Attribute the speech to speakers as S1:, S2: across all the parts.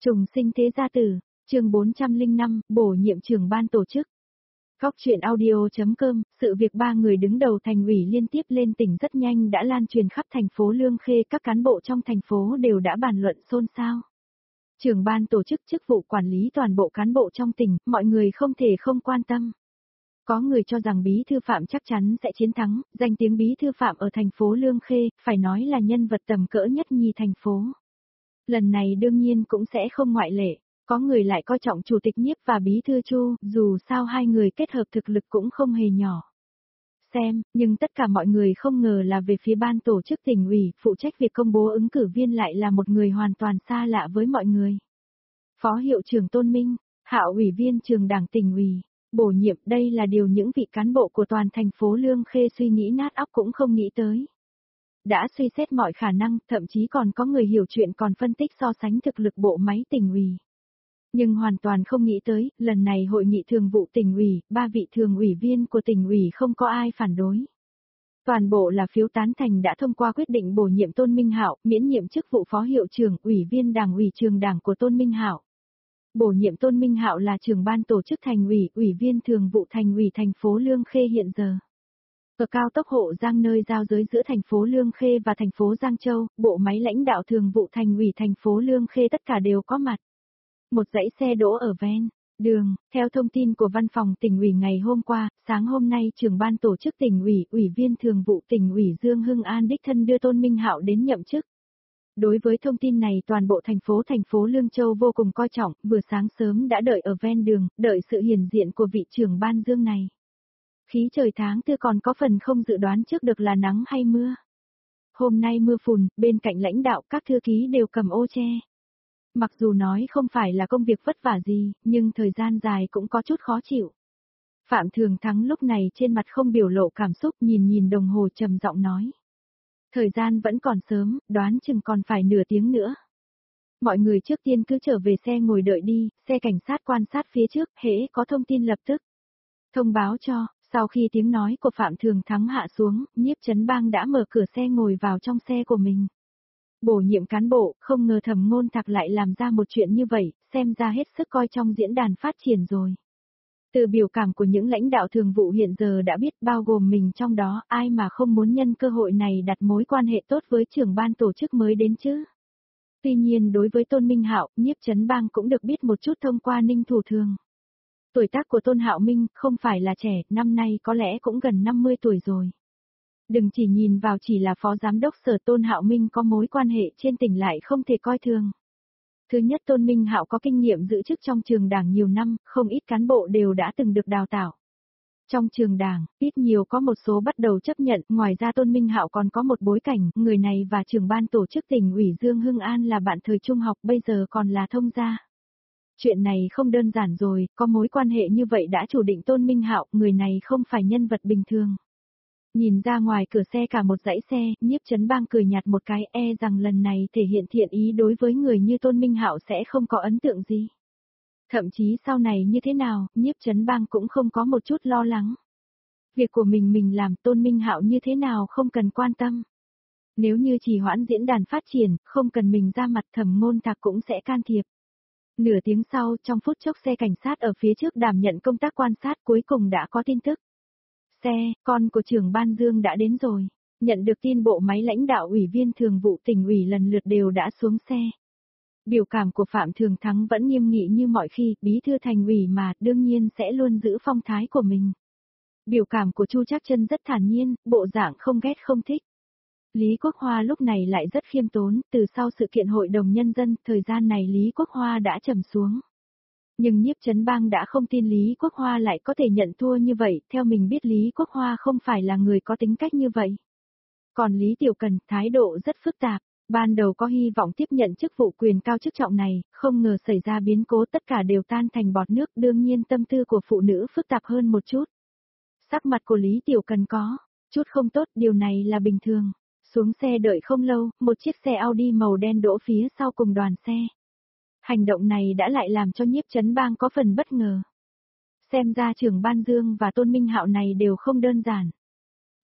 S1: Trùng sinh thế gia tử, chương 405, bổ nhiệm trưởng ban tổ chức. Góc truyện audio.com, sự việc ba người đứng đầu thành ủy liên tiếp lên tỉnh rất nhanh đã lan truyền khắp thành phố Lương Khê, các cán bộ trong thành phố đều đã bàn luận xôn xao. Trưởng ban tổ chức chức vụ quản lý toàn bộ cán bộ trong tỉnh, mọi người không thể không quan tâm. Có người cho rằng Bí thư Phạm chắc chắn sẽ chiến thắng, danh tiếng Bí thư Phạm ở thành phố Lương Khê, phải nói là nhân vật tầm cỡ nhất nhì thành phố. Lần này đương nhiên cũng sẽ không ngoại lệ, có người lại coi trọng Chủ tịch Nhiếp và Bí thư Chu, dù sao hai người kết hợp thực lực cũng không hề nhỏ. Nhưng tất cả mọi người không ngờ là về phía ban tổ chức tỉnh ủy, phụ trách việc công bố ứng cử viên lại là một người hoàn toàn xa lạ với mọi người. Phó hiệu trưởng Tôn Minh, Hạo ủy viên trường đảng tỉnh ủy, bổ nhiệm, đây là điều những vị cán bộ của toàn thành phố Lương Khê suy nghĩ nát óc cũng không nghĩ tới. Đã suy xét mọi khả năng, thậm chí còn có người hiểu chuyện còn phân tích so sánh thực lực bộ máy tỉnh ủy. Nhưng hoàn toàn không nghĩ tới, lần này hội nghị thường vụ tỉnh ủy, 3 vị thường ủy viên của tỉnh ủy không có ai phản đối. Toàn bộ là phiếu tán thành đã thông qua quyết định bổ nhiệm Tôn Minh Hạo, miễn nhiệm chức vụ phó hiệu trưởng, ủy viên đảng ủy trường đảng của Tôn Minh Hạo. Bổ nhiệm Tôn Minh Hạo là trưởng ban tổ chức thành ủy, ủy viên thường vụ thành ủy thành phố Lương Khê hiện giờ. Ở cao tốc Hộ Giang nơi giao giới giữa thành phố Lương Khê và thành phố Giang Châu, bộ máy lãnh đạo thường vụ thành ủy thành phố Lương Khê tất cả đều có mặt. Một dãy xe đỗ ở ven đường, theo thông tin của văn phòng tỉnh ủy ngày hôm qua, sáng hôm nay trưởng ban tổ chức tỉnh ủy, ủy viên thường vụ tỉnh ủy Dương Hưng An đích thân đưa Tôn Minh Hạo đến nhậm chức. Đối với thông tin này toàn bộ thành phố Lương Châu vô cùng coi trọng, vừa sáng sớm đã đợi ở ven đường, đợi sự hiển diện của vị trưởng ban Dương này. Khí trời tháng tư còn có phần không dự đoán trước được là nắng hay mưa. Hôm nay mưa phùn, bên cạnh lãnh đạo các thư ký đều cầm ô che. Mặc dù nói không phải là công việc vất vả gì, nhưng thời gian dài cũng có chút khó chịu. Phạm Thường Thắng lúc này trên mặt không biểu lộ cảm xúc, nhìn đồng hồ trầm giọng nói. Thời gian vẫn còn sớm, đoán chừng còn phải nửa tiếng nữa. Mọi người trước tiên cứ trở về xe ngồi đợi đi, xe cảnh sát quan sát phía trước, hễ có thông tin lập tức thông báo cho. Sau khi tiếng nói của Phạm Thường Thắng hạ xuống, Nhiếp Chấn Bang đã mở cửa xe ngồi vào trong xe của mình. Bổ nhiệm cán bộ, không ngờ Thẩm Ngôn Thạc lại làm ra một chuyện như vậy, xem ra hết sức coi trong diễn đàn phát triển rồi. Từ biểu cảm của những lãnh đạo thường vụ hiện giờ đã biết, bao gồm mình trong đó, ai mà không muốn nhân cơ hội này đặt mối quan hệ tốt với trưởng ban tổ chức mới đến chứ. Tuy nhiên đối với Tôn Minh Hạo, Nhiếp Chấn Bang cũng được biết một chút thông qua Ninh Thủ Thường. Tuổi tác của Tôn Hạo Minh không phải là trẻ, năm nay có lẽ cũng gần 50 tuổi rồi. Đừng chỉ nhìn vào chỉ là phó giám đốc sở, Tôn Hạo Minh có mối quan hệ trên tỉnh lại không thể coi thường. Thứ nhất, Tôn Minh Hạo có kinh nghiệm giữ chức trong trường đảng nhiều năm, không ít cán bộ đều đã từng được đào tạo. Trong trường đảng, ít nhiều có một số bắt đầu chấp nhận, ngoài ra Tôn Minh Hạo còn có một bối cảnh, người này và trưởng ban tổ chức tỉnh ủy Dương Hưng An là bạn thời trung học, bây giờ còn là thông gia. Chuyện này không đơn giản rồi, có mối quan hệ như vậy đã chủ định Tôn Minh Hạo, người này không phải nhân vật bình thường. Nhìn ra ngoài cửa xe cả một dãy xe, Nhiếp Chấn Bang cười nhạt một cái, rằng lần này thể hiện thiện ý đối với người như Tôn Minh Hạo sẽ không có ấn tượng gì. Thậm chí sau này như thế nào, Nhiếp Chấn Bang cũng không có một chút lo lắng. Việc của mình làm, Tôn Minh Hạo như thế nào không cần quan tâm. Nếu như chỉ hoãn diễn đàn phát triển, không cần mình ra mặt, Thẩm Ngôn Thạc cũng sẽ can thiệp. Nửa tiếng sau, trong phút chốc xe cảnh sát ở phía trước đảm nhận công tác quan sát cuối cùng đã có tin tức. Con của trưởng ban Dương đã đến rồi. Nhận được tin bộ máy lãnh đạo ủy viên thường vụ tỉnh ủy lần lượt đều đã xuống xe. Biểu cảm của Phạm Thường Thắng vẫn nghiêm nghị như mọi khi, bí thư thành ủy mà, đương nhiên sẽ luôn giữ phong thái của mình. Biểu cảm của Chu Trác Chân rất thản nhiên, bộ dạng không ghét không thích. Lý Quốc Hoa lúc này lại rất khiêm tốn, từ sau sự kiện Hội đồng Nhân dân, thời gian này Lý Quốc Hoa đã trầm xuống. Nhưng Nhiếp Chấn Bang đã không tin Lý Quốc Hoa lại có thể nhận thua như vậy, theo mình biết Lý Quốc Hoa không phải là người có tính cách như vậy. Còn Lý Tiểu Cần, thái độ rất phức tạp, ban đầu có hy vọng tiếp nhận chức vụ quyền cao chức trọng này, không ngờ xảy ra biến cố tất cả đều tan thành bọt nước, đương nhiên tâm tư của phụ nữ phức tạp hơn một chút. Sắc mặt của Lý Tiểu Cần có chút không tốt, điều này là bình thường. Xuống xe đợi không lâu, một chiếc xe Audi màu đen đỗ phía sau cùng đoàn xe. Hành động này đã lại làm cho Nhiếp Chấn Bang có phần bất ngờ. Xem ra trưởng ban Dương và Tôn Minh Hạo này đều không đơn giản.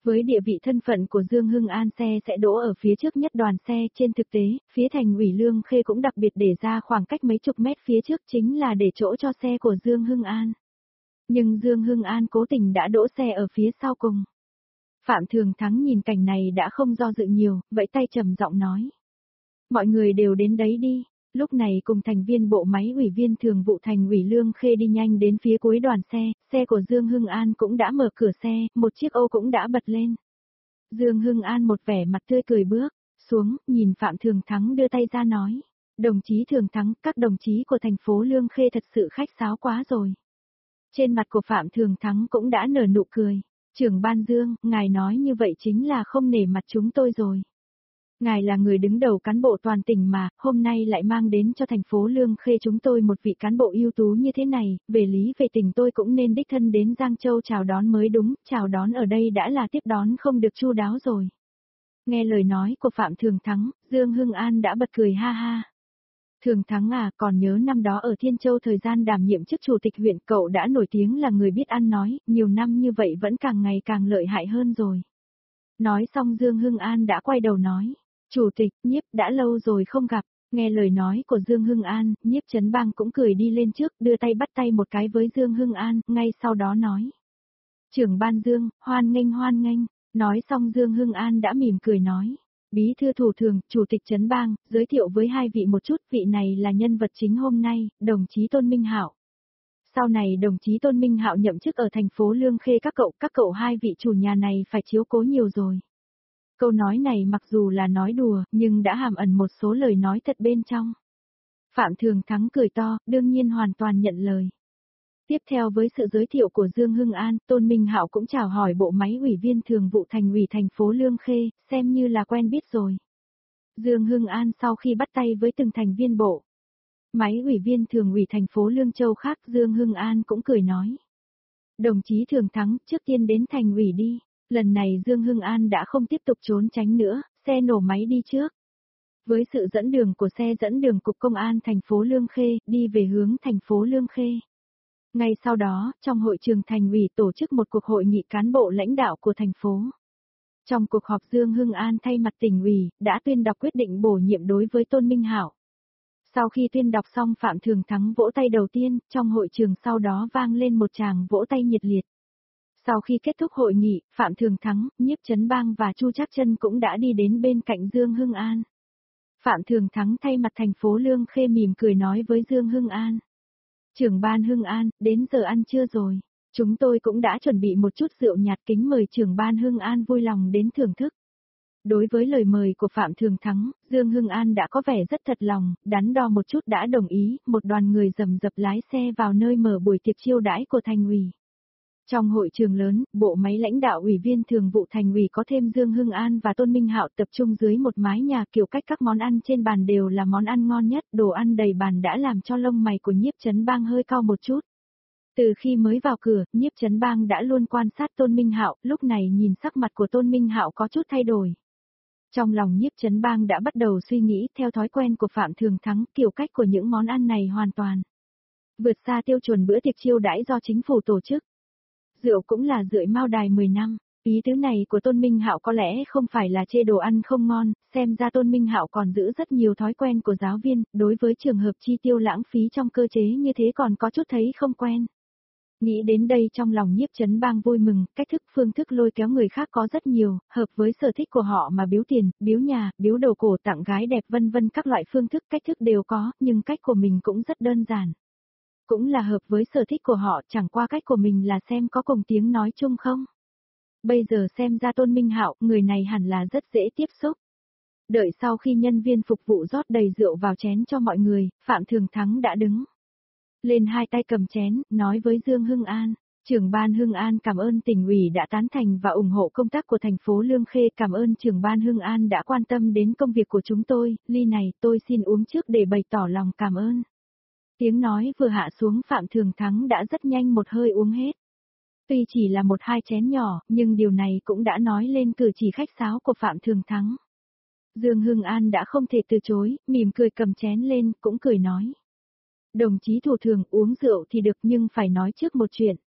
S1: Với địa vị thân phận của Dương Hưng An xe sẽ đỗ ở phía trước nhất đoàn xe, trên thực tế, phía thành ủy Lương Khê cũng đặc biệt để ra khoảng cách mấy chục mét phía trước chính là để chỗ cho xe của Dương Hưng An. Nhưng Dương Hưng An cố tình đã đỗ xe ở phía sau cùng. Phạm Thường Thắng nhìn cảnh này đã không do dự nhiều, vẫy tay trầm giọng nói. Mọi người đều đến đấy đi. Lúc này cùng thành viên bộ máy ủy viên thường vụ thành ủy Lương Khê đi nhanh đến phía cuối đoàn xe của Dương Hưng An cũng đã mở cửa xe, một chiếc ô cũng đã bật lên. Dương Hưng An một vẻ mặt tươi cười bước xuống, nhìn Phạm Thường Thắng đưa tay ra nói. Đồng chí Thường Thắng, các đồng chí của thành phố Lương Khê thật sự khách sáo quá rồi. Trên mặt của Phạm Thường Thắng cũng đã nở nụ cười. Trưởng ban Dương, ngài nói như vậy chính là không nể mặt chúng tôi rồi. Ngài là người đứng đầu cán bộ toàn tỉnh mà, hôm nay lại mang đến cho thành phố Lương Khê chúng tôi một vị cán bộ ưu tú như thế này, về lý về tình tôi cũng nên đích thân đến Giang Châu chào đón mới đúng, chào đón ở đây đã là tiếp đón không được chu đáo rồi. Nghe lời nói của Phạm Thường Thắng, Dương Hưng An đã bật cười ha ha. Thường Thắng à, còn nhớ năm đó ở Thiên Châu thời gian đảm nhiệm chức chủ tịch huyện cậu đã nổi tiếng là người biết ăn nói, nhiều năm như vậy vẫn càng ngày càng lợi hại hơn rồi. Nói xong Dương Hưng An đã quay đầu nói. Chủ tịch, Nhiếp, đã lâu rồi không gặp, nghe lời nói của Dương Hưng An, Nhiếp Trấn Bang cũng cười đi lên trước, đưa tay bắt tay một cái với Dương Hưng An, ngay sau đó nói. Trưởng ban Dương, hoan nghênh, nói xong Dương Hưng An đã mỉm cười nói. Bí thư thủ thường, Chủ tịch Trấn Bang, giới thiệu với hai vị một chút, vị này là nhân vật chính hôm nay, đồng chí Tôn Minh Hạo. Sau này đồng chí Tôn Minh Hạo nhậm chức ở thành phố Lương Khê các cậu hai vị chủ nhà này phải chiếu cố nhiều rồi. Câu nói này mặc dù là nói đùa, nhưng đã hàm ẩn một số lời nói thật bên trong. Phạm Thường Thắng cười to, đương nhiên hoàn toàn nhận lời. Tiếp theo với sự giới thiệu của Dương Hưng An, Tôn Minh Hạo cũng chào hỏi bộ máy ủy viên thường vụ thành ủy thành phố Lương Khê, xem như là quen biết rồi. Dương Hưng An sau khi bắt tay với từng thành viên bộ máy ủy viên thường ủy thành phố Lương Châu khác, Dương Hưng An cũng cười nói. Đồng chí Thường Thắng, trước tiên đến thành ủy đi. Lần này Dương Hưng An đã không tiếp tục trốn tránh nữa, xe nổ máy đi trước. Với sự dẫn đường của xe dẫn đường Cục Công an thành phố Lương Khê, đi về hướng thành phố Lương Khê. Ngay sau đó, trong hội trường thành ủy tổ chức một cuộc hội nghị cán bộ lãnh đạo của thành phố. Trong cuộc họp Dương Hưng An thay mặt tỉnh ủy, đã tuyên đọc quyết định bổ nhiệm đối với Tôn Minh Hạo. Sau khi tuyên đọc xong Phạm Thường Thắng vỗ tay đầu tiên, trong hội trường sau đó vang lên một tràng vỗ tay nhiệt liệt. Sau khi kết thúc hội nghị, Phạm Thường Thắng, Nhiếp Trấn Bang và Chu Trác Chân cũng đã đi đến bên cạnh Dương Hưng An. Phạm Thường Thắng thay mặt thành phố Lương Khê mỉm cười nói với Dương Hưng An. Trưởng ban Hưng An, đến giờ ăn trưa rồi. Chúng tôi cũng đã chuẩn bị một chút rượu nhạt, kính mời trưởng ban Hưng An vui lòng đến thưởng thức. Đối với lời mời của Phạm Thường Thắng, Dương Hưng An đã có vẻ rất thật lòng, đắn đo một chút đã đồng ý, một đoàn người rầm rập lái xe vào nơi mở buổi tiệc chiêu đãi của thành ủy. Trong hội trường lớn, bộ máy lãnh đạo ủy viên thường vụ thành ủy có thêm Dương Hưng An và Tôn Minh Hạo tập trung dưới một mái nhà, kiểu cách các món ăn trên bàn đều là món ăn ngon nhất, đồ ăn đầy bàn đã làm cho lông mày của Nhiếp Trấn Bang hơi cau một chút. Từ khi mới vào cửa, Nhiếp Trấn Bang đã luôn quan sát Tôn Minh Hạo, lúc này nhìn sắc mặt của Tôn Minh Hạo có chút thay đổi. Trong lòng Nhiếp Trấn Bang đã bắt đầu suy nghĩ, theo thói quen của Phạm Thường Thắng, kiểu cách của những món ăn này hoàn toàn vượt xa tiêu chuẩn bữa tiệc chiêu đãi do chính phủ tổ chức. Rượu cũng là rưỡi Mao Đài 10 năm, ý tứ này của Tôn Minh Hạo có lẽ không phải là chê đồ ăn không ngon, xem ra Tôn Minh Hạo còn giữ rất nhiều thói quen của giáo viên, đối với trường hợp chi tiêu lãng phí trong cơ chế như thế còn có chút thấy không quen. Nghĩ đến đây trong lòng Nhiếp Trấn Bang vui mừng, cách thức phương thức lôi kéo người khác có rất nhiều, hợp với sở thích của họ mà biếu tiền, biếu nhà, biếu đồ cổ, tặng gái đẹp vân vân, các loại phương thức cách thức đều có, nhưng cách của mình cũng rất đơn giản. Cũng là hợp với sở thích của họ, chẳng qua cách của mình là xem có cùng tiếng nói chung không. Bây giờ xem ra Tôn Minh Hạo, người này hẳn là rất dễ tiếp xúc. Đợi sau khi nhân viên phục vụ rót đầy rượu vào chén cho mọi người, Phạm Thường Thắng đã đứng lên hai tay cầm chén, nói với Dương Hưng An. Trưởng ban Hưng An cảm ơn tỉnh ủy đã tán thành và ủng hộ công tác của thành phố Lương Khê, cảm ơn trưởng ban Hưng An đã quan tâm đến công việc của chúng tôi, ly này tôi xin uống trước để bày tỏ lòng cảm ơn. Tiếng nói vừa hạ xuống Phạm Thường Thắng đã rất nhanh một hơi uống hết. Tuy chỉ là một hai chén nhỏ, nhưng điều này cũng đã nói lên cử chỉ khách sáo của Phạm Thường Thắng. Dương Hưng An đã không thể từ chối, mỉm cười cầm chén lên, cũng cười nói. Đồng chí thủ thường uống rượu thì được nhưng phải nói trước một chuyện.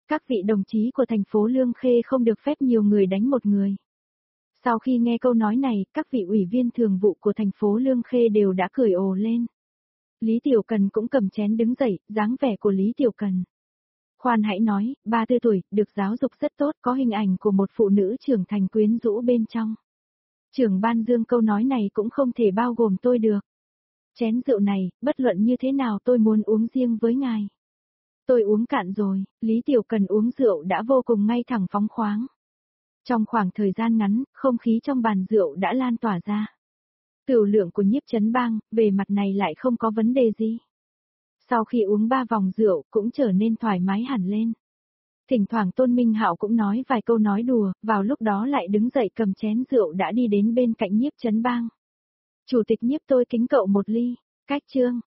S1: Các vị đồng chí của thành phố Lương Khê không được phép nhiều người đánh một người. Sau khi nghe câu nói này, các vị ủy viên thường vụ của thành phố Lương Khê đều đã cười ồ lên. Lý Tiểu Cần cũng cầm chén đứng dậy, dáng vẻ của Lý Tiểu Cần. Khoan hãy nói, 34 tuổi, được giáo dục rất tốt, có hình ảnh của một phụ nữ trưởng thành quyến rũ bên trong. Trưởng ban Dương câu nói này cũng không thể bao gồm tôi được. Chén rượu này, bất luận như thế nào tôi muốn uống riêng với ngài. Tôi uống cạn rồi, Lý Tiểu Cần uống rượu đã vô cùng ngay thẳng phóng khoáng. Trong khoảng thời gian ngắn, không khí trong bàn rượu đã lan tỏa ra. Tửu lượng của Nhiếp Chấn Bang, về mặt này lại không có vấn đề gì. Sau khi uống 3 vòng rượu, cũng trở nên thoải mái hẳn lên. Thỉnh thoảng Tôn Minh Hạo cũng nói vài câu nói đùa, vào lúc đó lại đứng dậy cầm chén rượu đã đi đến bên cạnh Nhiếp Chấn Bang. Chủ tịch Nhiếp tôi kính cậu một ly, cách chương.